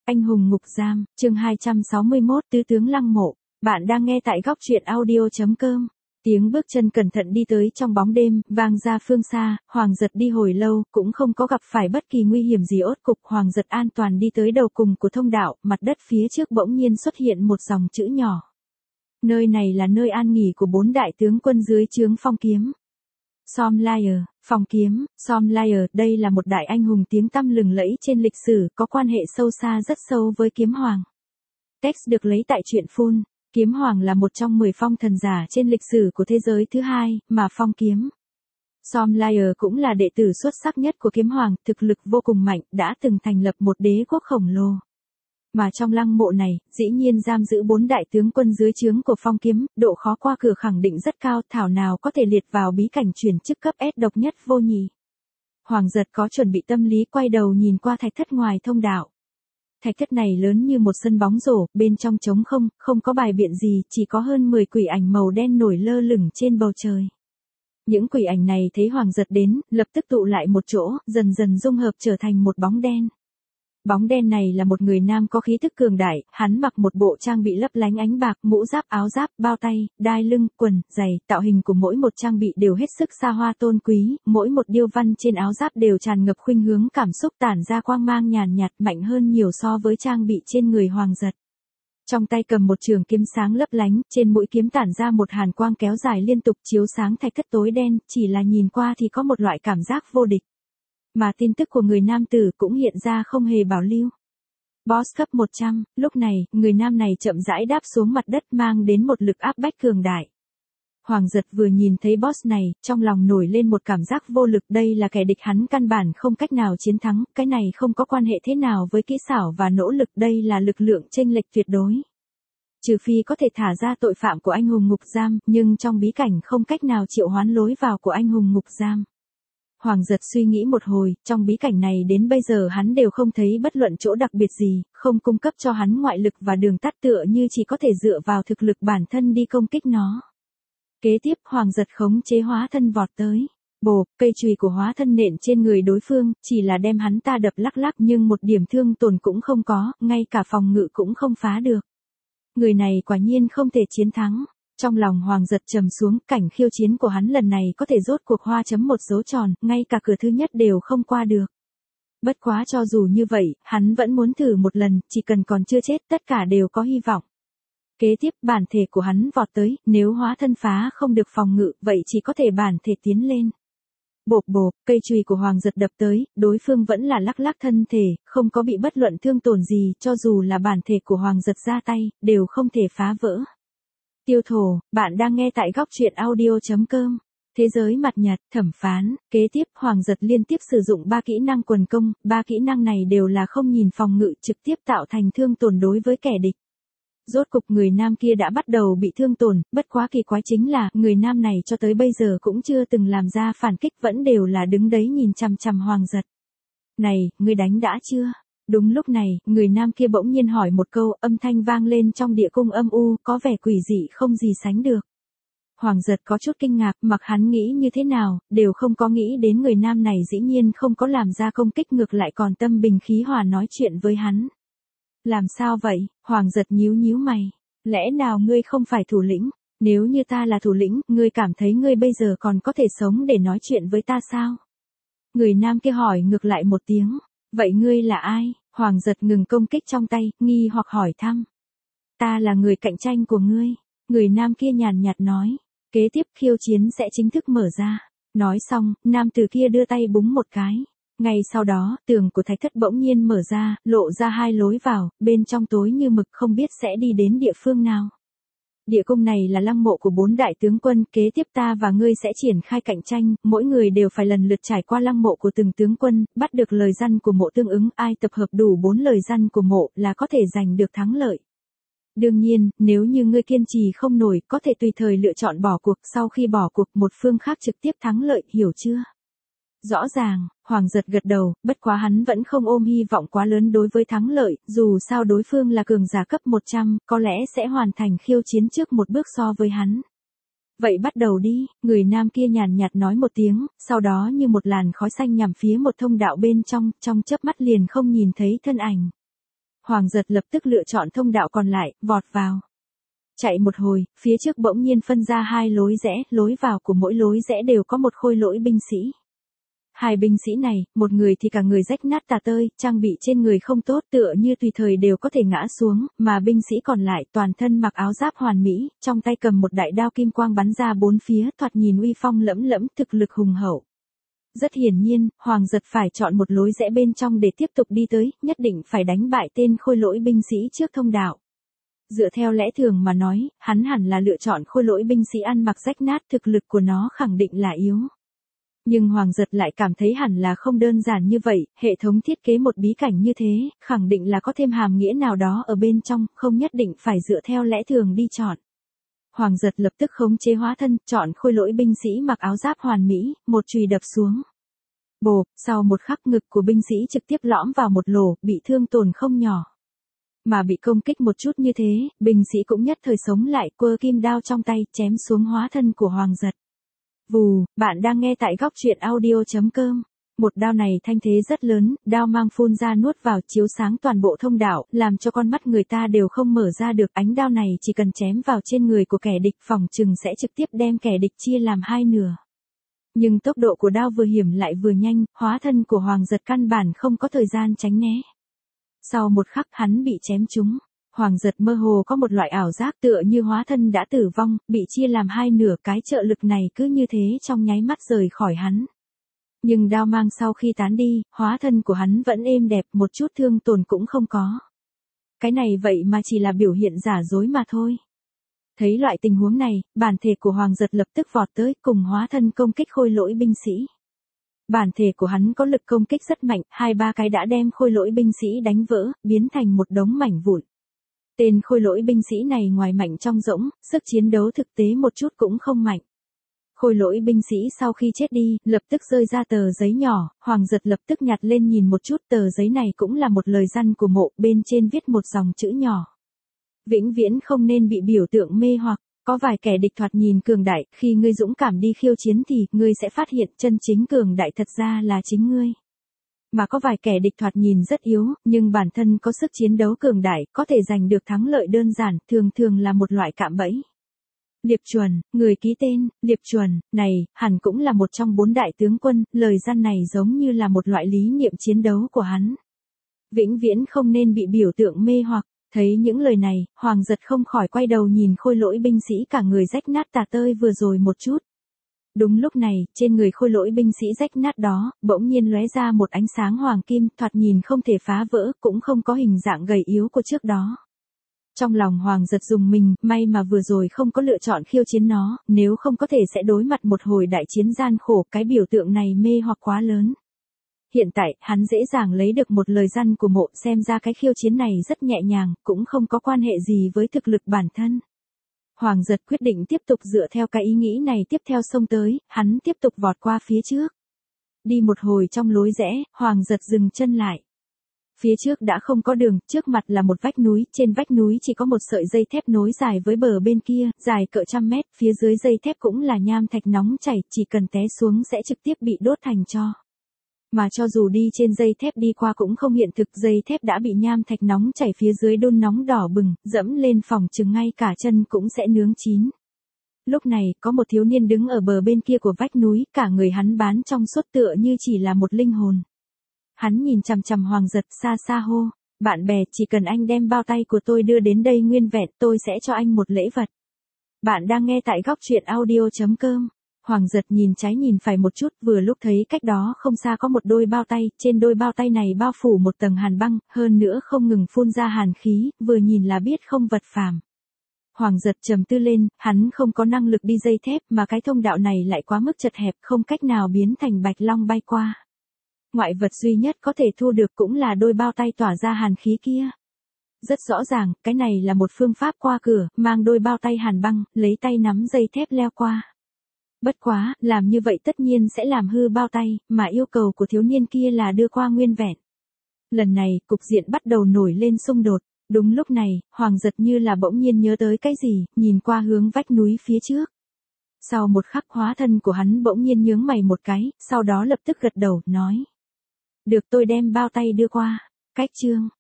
Anh hùng ngục giam, chương 261, tứ tướng lăng mộ. Bạn đang nghe tại góc truyện audio.com. Tiếng bước chân cẩn thận đi tới trong bóng đêm, vang ra phương xa. Hoàng Giật đi hồi lâu, cũng không có gặp phải bất kỳ nguy hiểm gì. Ốt cục Hoàng Giật an toàn đi tới đầu cùng của thông đạo, mặt đất phía trước bỗng nhiên xuất hiện một dòng chữ nhỏ. Nơi này là nơi an nghỉ của 4 đại tướng quân dưới trướng Phong Kiếm. Somlayer, Phong Kiếm, Somlayer, đây là một đại anh hùng tiếng tăm lừng lẫy trên lịch sử, có quan hệ sâu xa rất sâu với Kiếm Hoàng. Text được lấy tại truyện Full. Kiếm Hoàng là một trong 10 phong thần giả trên lịch sử của thế giới thứ hai, mà Phong Kiếm Somlayer cũng là đệ tử xuất sắc nhất của Kiếm Hoàng, thực lực vô cùng mạnh, đã từng thành lập một đế quốc khổng lồ. Mà trong lăng mộ này, dĩ nhiên giam giữ 4 đại tướng quân dưới trướng của Phong Kiếm, độ khó qua cửa khẳng định rất cao, thảo nào có thể liệt vào bí cảnh chuyển chức cấp S độc nhất vô nhị. Hoàng Giật có chuẩn bị tâm lý, quay đầu nhìn qua thạch thất ngoài thông đạo. Thạch thất này lớn như một sân bóng rổ, bên trong trống không, không có bài biện gì, chỉ có hơn 10 quỷ ảnh màu đen nổi lơ lửng trên bầu trời. Những quỷ ảnh này thấy Hoàng Giật đến, lập tức tụ lại một chỗ, dần dần dung hợp trở thành một bóng đen. Bóng đen này là một người nam có khí tức cường đại, hắn mặc một bộ trang bị lấp lánh ánh bạc, mũ giáp, áo giáp, bao tay, đai lưng, quần, giày, tạo hình của mỗi một trang bị đều hết sức xa hoa tôn quý, mỗi một điêu văn trên áo giáp đều tràn ngập khuynh hướng cảm xúc, tản ra quang mang nhàn nhạt mạnh hơn nhiều so với trang bị trên người Hoàng Giật. Trong tay cầm một trường kiếm sáng lấp lánh, trên mũi kiếm tản ra một hàn quang kéo dài liên tục chiếu sáng thạch thất tối đen, chỉ là nhìn qua thì có một loại cảm giác vô địch. Mà tin tức của người nam tử cũng hiện ra không hề bảo lưu. Boss cấp 100, lúc này, người nam này chậm rãi đáp xuống mặt đất mang đến một lực áp bách cường đại. Hoàng Giật vừa nhìn thấy boss này, trong lòng nổi lên một cảm giác vô lực, đây là kẻ địch hắn căn bản không cách nào chiến thắng, cái này không có quan hệ thế nào với kỹ xảo và nỗ lực, đây là lực lượng chênh lệch tuyệt đối. Trừ phi có thể thả ra tội phạm của anh hùng ngục giam, nhưng trong bí cảnh không cách nào triệu hoán lối vào của anh hùng ngục giam. Hoàng Giật suy nghĩ một hồi, trong bí cảnh này đến bây giờ hắn đều không thấy bất luận chỗ đặc biệt gì, không cung cấp cho hắn ngoại lực và đường tắt, tựa như chỉ có thể dựa vào thực lực bản thân đi công kích nó. Kế tiếp Hoàng Giật khống chế hóa thân vọt tới. Bồ, cây chùy của hóa thân nện trên người đối phương, chỉ là đem hắn ta đập lắc lắc nhưng một điểm thương tổn cũng không có, ngay cả phòng ngự cũng không phá được. Người này quả nhiên không thể chiến thắng. Trong lòng Hoàng Giật trầm xuống, cảnh khiêu chiến của hắn lần này có thể rốt cuộc hoa chấm một dấu tròn, ngay cả cửa thứ nhất đều không qua được. Bất quá cho dù như vậy, hắn vẫn muốn thử một lần, chỉ cần còn chưa chết tất cả đều có hy vọng. Kế tiếp bản thể của hắn vọt tới, nếu hóa thân phá không được phòng ngự, vậy chỉ có thể bản thể tiến lên. Bộp bộp, cây chùy của Hoàng Giật đập tới, đối phương vẫn là lắc lắc thân thể, không có bị bất luận thương tổn gì, cho dù là bản thể của Hoàng Giật ra tay, đều không thể phá vỡ. Tiêu thổ, bạn đang nghe tại góc truyện audio.com. Thế giới mặt nhật, thẩm phán, kế tiếp Hoàng Giật liên tiếp sử dụng 3 kỹ năng quần công, 3 kỹ năng này đều là không nhìn phòng ngự, trực tiếp tạo thành thương tổn đối với kẻ địch. Rốt cục người nam kia đã bắt đầu bị thương tổn, bất quá kỳ quái chính là, người nam này cho tới bây giờ cũng chưa từng làm ra phản kích, vẫn đều là đứng đấy nhìn chằm chằm Hoàng Giật. Này, ngươi đánh đã chưa? Đúng lúc này, người nam kia bỗng nhiên hỏi một câu, âm thanh vang lên trong địa cung âm u, có vẻ quỷ dị không gì sánh được. Hoàng Giật có chút kinh ngạc, mặc hắn nghĩ như thế nào, đều không có nghĩ đến người nam này dĩ nhiên không có làm ra công kích, ngược lại còn tâm bình khí hòa nói chuyện với hắn. Làm sao vậy? Hoàng Giật nhíu nhíu mày. Lẽ nào ngươi không phải thủ lĩnh? Nếu như ta là thủ lĩnh, ngươi cảm thấy ngươi bây giờ còn có thể sống để nói chuyện với ta sao? Người nam kia hỏi ngược lại một tiếng. Vậy ngươi là ai? Hoàng Giật ngừng công kích trong tay, nghi hoặc hỏi thăm. Ta là người cạnh tranh của ngươi. Người nam kia nhàn nhạt nói. Kế tiếp khiêu chiến sẽ chính thức mở ra. Nói xong, nam tử kia đưa tay búng một cái. Ngay sau đó, tường của thạch thất bỗng nhiên mở ra, lộ ra 2 lối vào, bên trong tối như mực, không biết sẽ đi đến địa phương nào. Địa cung này là lăng mộ của 4 đại tướng quân, kế tiếp ta và ngươi sẽ triển khai cạnh tranh, mỗi người đều phải lần lượt trải qua lăng mộ của từng tướng quân, bắt được lời răn của mộ tương ứng, ai tập hợp đủ 4 lời răn của mộ là có thể giành được thắng lợi. Đương nhiên, nếu như ngươi kiên trì không nổi, có thể tùy thời lựa chọn bỏ cuộc, sau khi bỏ cuộc một phương khác trực tiếp thắng lợi, hiểu chưa? Rõ ràng, Hoàng Giật gật đầu, bất quá hắn vẫn không ôm hy vọng quá lớn đối với thắng lợi, dù sao đối phương là cường giả cấp 100, có lẽ sẽ hoàn thành khiêu chiến trước một bước so với hắn. Vậy bắt đầu đi, người nam kia nhàn nhạt nói một tiếng, sau đó như một làn khói xanh nhằm phía một thông đạo bên trong chớp mắt liền không nhìn thấy thân ảnh. Hoàng Giật lập tức lựa chọn thông đạo còn lại, vọt vào. Chạy một hồi, phía trước bỗng nhiên phân ra hai lối rẽ, lối vào của mỗi lối rẽ đều có một khôi lỗi binh sĩ. Hai binh sĩ này, một người thì cả người rách nát tả tơi, trang bị trên người không tốt tựa như tùy thời đều có thể ngã xuống, mà binh sĩ còn lại toàn thân mặc áo giáp hoàn mỹ, trong tay cầm một đại đao kim quang bắn ra bốn phía, thoạt nhìn uy phong lẫm lẫm, thực lực hùng hậu. Rất hiển nhiên, Hoàng Giật phải chọn một lối rẽ bên trong để tiếp tục đi tới, nhất định phải đánh bại tên khôi lỗi binh sĩ trước thông đạo. Dựa theo lẽ thường mà nói, hắn hẳn là lựa chọn khôi lỗi binh sĩ ăn mặc rách nát, thực lực của nó khẳng định là yếu. Nhưng Hoàng Giật lại cảm thấy hẳn là không đơn giản như vậy, hệ thống thiết kế một bí cảnh như thế, khẳng định là có thêm hàm nghĩa nào đó ở bên trong, không nhất định phải dựa theo lẽ thường đi chọn. Hoàng Giật lập tức khống chế hóa thân, chọn khôi lỗi binh sĩ mặc áo giáp hoàn mỹ, một chùy đập xuống. Bộp, sau một khắc ngực của binh sĩ trực tiếp lõm vào một lỗ, bị thương tổn không nhỏ. Mà bị công kích một chút như thế, binh sĩ cũng nhất thời sống lại, quơ kim đao trong tay, chém xuống hóa thân của Hoàng Giật. Vù, bạn đang nghe tại góc truyện audio.com. Một đao này thanh thế rất lớn, đao mang phun ra nuốt vào chiếu sáng toàn bộ thông đạo, làm cho con mắt người ta đều không mở ra được. Ánh đao này chỉ cần chém vào trên người của kẻ địch phỏng chừng sẽ trực tiếp đem kẻ địch chia làm hai nửa. Nhưng tốc độ của đao vừa hiểm lại vừa nhanh, hóa thân của Hoàng Giật căn bản không có thời gian tránh né. Sau một khắc hắn bị chém trúng. Hoàng Giật mơ hồ có một loại ảo giác tựa như hóa thân đã tử vong, bị chia làm hai nửa, cái trợ lực này cứ như thế trong nháy mắt rời khỏi hắn. Nhưng đao mang sau khi tán đi, hóa thân của hắn vẫn êm đẹp, một chút thương tổn cũng không có. Cái này vậy mà chỉ là biểu hiện giả dối mà thôi. Thấy loại tình huống này, bản thể của Hoàng Giật lập tức vọt tới cùng hóa thân công kích khôi lỗi binh sĩ. Bản thể của hắn có lực công kích rất mạnh, 2-3 cái đã đem khôi lỗi binh sĩ đánh vỡ, biến thành một đống mảnh vụn. Tên khôi lỗi binh sĩ này ngoài mạnh trong rỗng, sức chiến đấu thực tế một chút cũng không mạnh. Khôi lỗi binh sĩ sau khi chết đi, lập tức rơi ra tờ giấy nhỏ, Hoàng Giật lập tức nhặt lên nhìn một chút, tờ giấy này cũng là một lời răn của mộ, bên trên viết một dòng chữ nhỏ. Vĩnh viễn không nên bị biểu tượng mê hoặc, có vài kẻ địch thoạt nhìn cường đại, khi ngươi dũng cảm đi khiêu chiến thì, ngươi sẽ phát hiện chân chính cường đại thật ra là chính ngươi. Mà có vài kẻ địch thoạt nhìn rất yếu, nhưng bản thân có sức chiến đấu cường đại, có thể giành được thắng lợi đơn giản, thường thường là một loại cạm bẫy. Liệp Chuẩn, người ký tên, Liệp Chuẩn, này, hẳn cũng là một trong 4 đại tướng quân, lời răn này giống như là một loại lý niệm chiến đấu của hắn. Vĩnh viễn không nên bị biểu tượng mê hoặc, thấy những lời này, Hoàng Giật không khỏi quay đầu nhìn khôi lỗi binh sĩ cả người rách nát tả tơi vừa rồi một chút. Đúng lúc này, trên người khôi lỗi binh sĩ rách nát đó, bỗng nhiên lóe ra một ánh sáng hoàng kim, thoạt nhìn không thể phá vỡ, cũng không có hình dạng gầy yếu của trước đó. Trong lòng Hoàng Giật rùng mình, may mà vừa rồi không có lựa chọn khiêu chiến nó, nếu không có thể sẽ đối mặt một hồi đại chiến gian khổ, cái biểu tượng này mê hoặc quá lớn. Hiện tại, hắn dễ dàng lấy được một lời răn của mộ, xem ra cái khiêu chiến này rất nhẹ nhàng, cũng không có quan hệ gì với thực lực bản thân. Hoàng Giật quyết định tiếp tục dựa theo cái ý nghĩ này tiếp theo xông tới, hắn tiếp tục vọt qua phía trước. Đi một hồi trong lối rẽ, Hoàng Giật dừng chân lại. Phía trước đã không có đường, trước mặt là một vách núi, trên vách núi chỉ có một sợi dây thép nối dài với bờ bên kia, dài cỡ 100 mét, phía dưới dây thép cũng là nham thạch nóng chảy, chỉ cần té xuống sẽ trực tiếp bị đốt thành tro. Mà cho dù đi trên dây thép đi qua cũng không hiện thực, dây thép đã bị nham thạch nóng chảy phía dưới đun nóng đỏ bừng, dẫm lên phòng chừng ngay cả chân cũng sẽ nướng chín. Lúc này, có một thiếu niên đứng ở bờ bên kia của vách núi, cả người hắn bán trong suốt tựa như chỉ là một linh hồn. Hắn nhìn chằm chằm Hoàng Giật, xa xa hô, bạn bè, chỉ cần anh đem bao tay của tôi đưa đến đây nguyên vẹn, tôi sẽ cho anh một lễ vật. Bạn đang nghe tại góc truyện audio.com. Hoàng Giật nhìn trái nhìn phải một chút, vừa lúc thấy cách đó không xa có một đôi bao tay, trên đôi bao tay này bao phủ một tầng hàn băng, hơn nữa không ngừng phun ra hàn khí, vừa nhìn là biết không vật phàm. Hoàng Giật trầm tư lên, hắn không có năng lực đi dây thép, mà cái thông đạo này lại quá mức chật hẹp, không cách nào biến thành bạch long bay qua. Ngoại vật duy nhất có thể thu được cũng là đôi bao tay tỏa ra hàn khí kia. Rất rõ ràng, cái này là một phương pháp qua cửa, mang đôi bao tay hàn băng, lấy tay nắm dây thép leo qua. Bất quá, làm như vậy tất nhiên sẽ làm hư bao tay, mà yêu cầu của thiếu niên kia là đưa qua nguyên vẹn. Lần này, cục diện bắt đầu nổi lên xung đột. Đúng lúc này, Hoàng Giật như là bỗng nhiên nhớ tới cái gì, nhìn qua hướng vách núi phía trước. Sau một khắc hóa thân của hắn bỗng nhiên nhướng mày một cái, sau đó lập tức gật đầu, nói. Được, tôi đem bao tay đưa qua. Cách chương.